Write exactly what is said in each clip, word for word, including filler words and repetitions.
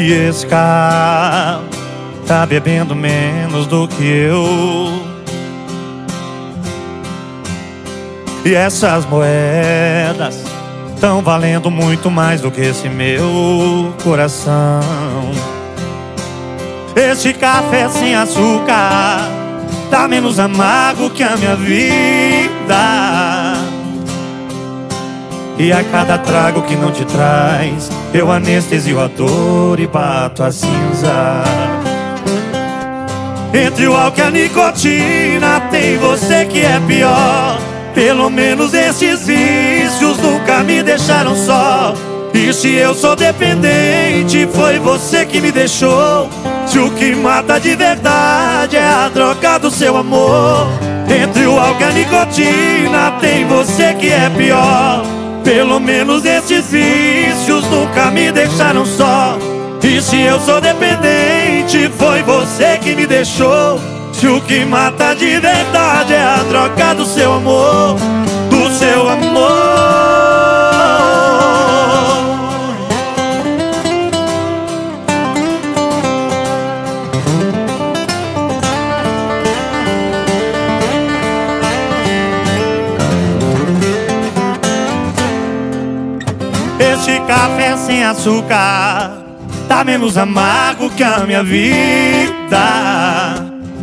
E esse cara tá bebendo menos do que eu. E essas moedas tão valendo muito mais do que esse meu coração. Este café sem açúcar tá menos amargo que a minha vida. E a cada trago que não te traz, eu anestesio a dor e bato a cinza. Entre o álcool e a nicotina, tem você que é pior. Pelo menos esses vícios nunca me deixaram só. E se eu sou dependente, foi você que me deixou. Se o que mata de verdade é a droga do seu amor. Entre o álcool e a nicotina, tem você que é pior. Pelo menos esses vícios nunca me deixaram só. E se eu sou dependente, foi você que me deixou. Se o que mata de verdade é a droga do seu amor, do seu amor. Este café sem açúcar tá menos amargo que a minha vida.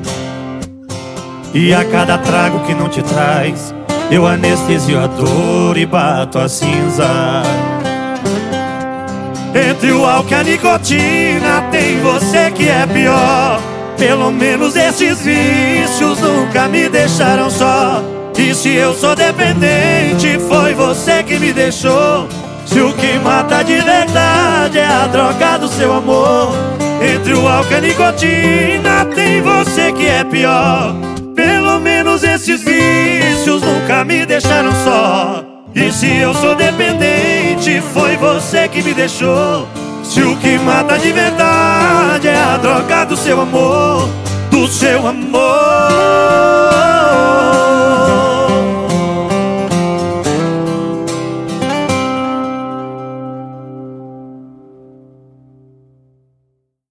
E a cada trago que não te traz, eu anestesio a dor e bato a cinza. Entre o álcool e a nicotina, tem você que é pior. Pelo menos esses vícios nunca me deixaram só. E se eu sou dependente, foi você que me deixou. Se o que mata de verdade é a droga do seu amor. Entre o álcool e a nicotina, tem você que é pior. Pelo menos esses vícios nunca me deixaram só. E se eu sou dependente, foi você que me deixou. Se o que mata de verdade é a droga do seu amor, do seu amor.